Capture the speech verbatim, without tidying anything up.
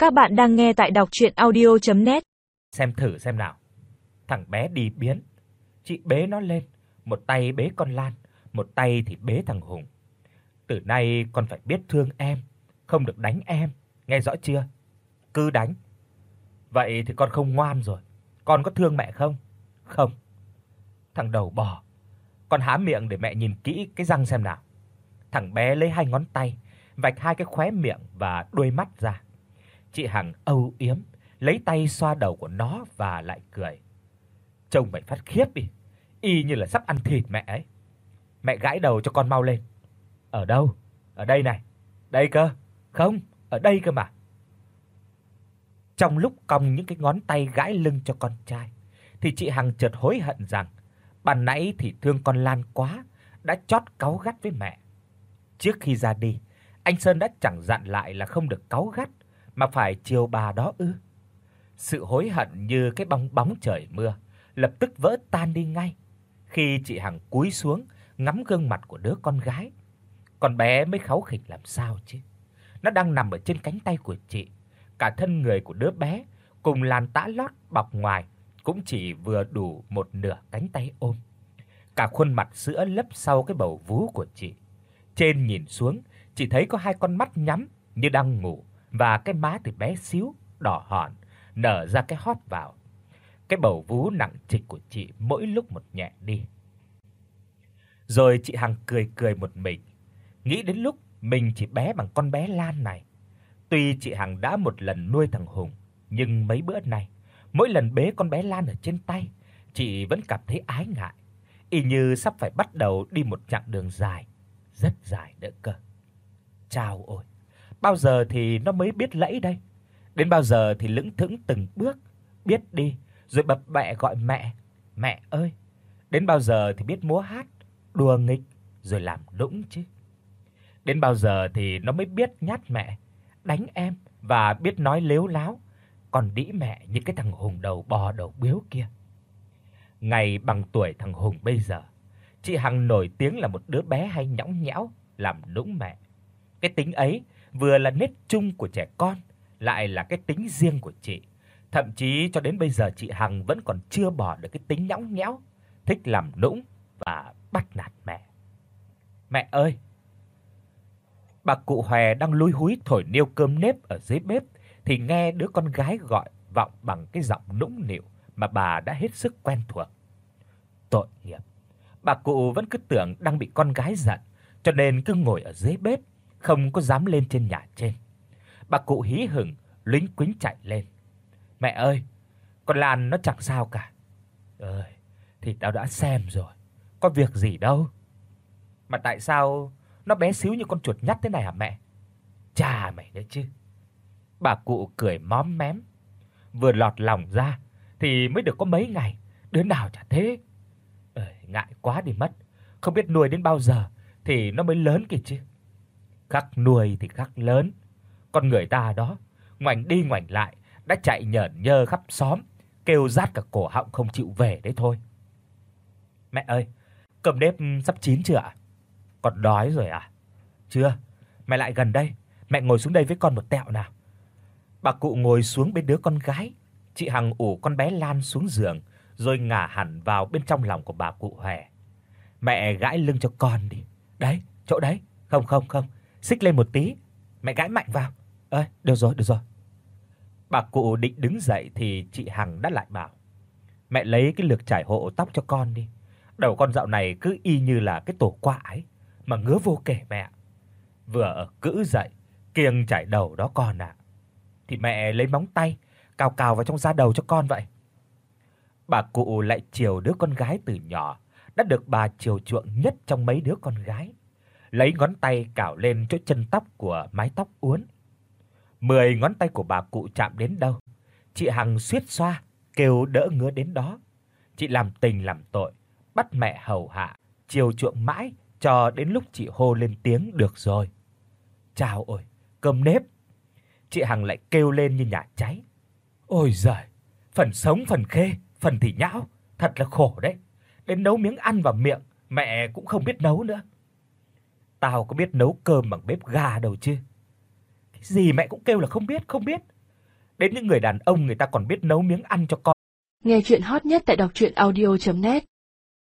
Các bạn đang nghe tại đọc audio net. Xem thử xem nào. Thằng bé đi biến. Chị bế nó lên, một tay bế con Lan, một tay thì bế thằng Hùng. Từ nay con phải biết thương em, không được đánh em, nghe rõ chưa? Cứ đánh. Vậy thì con không ngoan rồi. Con có thương mẹ không? Không. Thằng đầu bò, con há miệng để mẹ nhìn kỹ cái răng xem nào. Thằng bé lấy hai ngón tay vạch hai cái khóe miệng và đuôi mắt ra. Chị Hằng âu yếm lấy tay xoa đầu của nó và lại cười. Trông mày phát khiếp đi, y như là sắp ăn thịt mẹ ấy. Mẹ gãi đầu cho con mau lên. Ở đâu? Ở đây này. Đây cơ. Không, ở đây cơ mà. Trong lúc cong những cái ngón tay gãi lưng cho con trai thì chị Hằng chợt hối hận rằng ban nãy thì thương con Lan quá, đã chót cáu gắt với mẹ. Trước khi ra đi, anh Sơn đã chẳng dặn lại là không được cáu gắt mà phải chiều bà đó ư? Sự hối hận như cái bong bóng trời mưa, lập tức vỡ tan đi ngay khi chị Hằng cúi xuống ngắm gương mặt của đứa con gái. Con bé mới kháu khỉnh làm sao chứ? Nó đang nằm ở trên cánh tay của chị, cả thân người của đứa bé cùng làn tã lót bọc ngoài cũng chỉ vừa đủ một nửa cánh tay ôm. Cả khuôn mặt sữa lấp sau cái bầu vú của chị. Trên nhìn xuống, chỉ thấy có hai con mắt nhắm như đang ngủ và cái má thì bé xíu, đỏ hòn, nở ra cái hóp vào. Cái bầu vú nặng trịch của chị mỗi lúc một nhẹ đi. Rồi chị Hằng cười cười một mình, nghĩ đến lúc mình chỉ bé bằng con bé Lan này. Tuy chị Hằng đã một lần nuôi thằng Hùng, nhưng mấy bữa nay, mỗi lần bế con bé Lan ở trên tay, chị vẫn cảm thấy ái ngại, y như sắp phải bắt đầu đi một chặng đường dài, rất dài nữa cơ. Chao ôi, bao giờ thì nó mới biết lẫy đây? Đến bao giờ thì lững thững từng bước, biết đi rồi bập bẹ gọi mẹ, mẹ ơi. Đến bao giờ thì biết múa hát, đùa nghịch rồi làm nũng chứ? Đến bao giờ thì nó mới biết nhát mẹ, đánh em và biết nói lếu láo, còn đĩ mẹ như cái thằng Hùng đầu bò đầu biếu kia. Ngày bằng tuổi thằng Hùng bây giờ, chị Hằng nổi tiếng là một đứa bé hay nhõng nhẽo, làm nũng mẹ. Cái tính ấy vừa là nét chung của trẻ con, lại là cái tính riêng của chị. Thậm chí cho đến bây giờ chị Hằng vẫn còn chưa bỏ được cái tính nhõng nhẽo, thích làm nũng và bắt nạt mẹ. Mẹ ơi. Bà cụ Hòe đang lúi húi thổi niêu cơm nếp ở dưới bếp thì nghe đứa con gái gọi vọng bằng cái giọng nũng nịu mà bà đã hết sức quen thuộc. Tội nghiệp. Bà cụ vẫn cứ tưởng đang bị con gái giận, cho nên cứ ngồi ở dưới bếp, không có dám lên trên nhà trên. Bà cụ hí hửng lính quính chạy lên. Mẹ ơi, con Lan nó chẳng sao cả. Ơi, thì tao đã xem rồi, có việc gì đâu. Mà tại sao nó bé xíu như con chuột nhắt thế này hả mẹ? Chà mày đấy chứ. Bà cụ cười móm mém. Vừa lọt lòng ra thì mới được có mấy ngày, đứa nào chả thế. Ơi, ngại quá đi mất, không biết nuôi đến bao giờ thì nó mới lớn kìa chứ. Khắc nuôi thì khắc lớn. Con người ta đó, ngoảnh đi ngoảnh lại đã chạy nhởn nhơ khắp xóm, kêu rát cả cổ họng không chịu về đấy thôi. Mẹ ơi, cơm nếp sắp chín chưa ạ? Con đói rồi à? Chưa, mẹ lại gần đây, mẹ ngồi xuống đây với con một tẹo nào. Bà cụ ngồi xuống bên đứa con gái, chị Hằng ủ con bé Lan xuống giường rồi ngả hẳn vào bên trong lòng của bà cụ Hòe. Mẹ gãi lưng cho con đi. Đấy, chỗ đấy. Không không không, xích lên một tí. Mẹ gãi mạnh vào. Ơi, được rồi, được rồi. Bà cụ định đứng dậy thì chị Hằng đã lại bảo: "Mẹ lấy cái lược chải hộ tóc cho con đi. Đầu con dạo này cứ y như là cái tổ quạ ấy, mà ngứa vô kể mẹ." Vừa ở cữ dậy, kiêng chải đầu đó con ạ. Thì mẹ lấy móng tay cào cào vào trong da đầu cho con vậy. Bà cụ lại chiều đứa con gái từ nhỏ đã được bà chiều chuộng nhất trong mấy đứa con gái. Lấy ngón tay cào lên chỗ chân tóc của mái tóc uốn. Mười ngón tay của bà cụ chạm đến đâu, chị Hằng suýt xoa kêu đỡ ngứa đến đó. Chị làm tình làm tội, bắt mẹ hầu hạ, chiều chuộng mãi cho đến lúc chị hô lên tiếng được rồi. Chao ôi, cơm nếp. Chị Hằng lại kêu lên như nhà cháy. Ôi giời, phần sống phần khê, phần thì nhão, thật là khổ đấy. Đến nấu miếng ăn vào miệng mẹ cũng không biết nấu nữa. Tao có biết nấu cơm bằng bếp ga đâu chứ. Cái gì mẹ cũng kêu là không biết, không biết. đến những người đàn ông người ta còn biết nấu miếng ăn cho con. Nghe truyện hot nhất tại đọc truyện audio chấm net.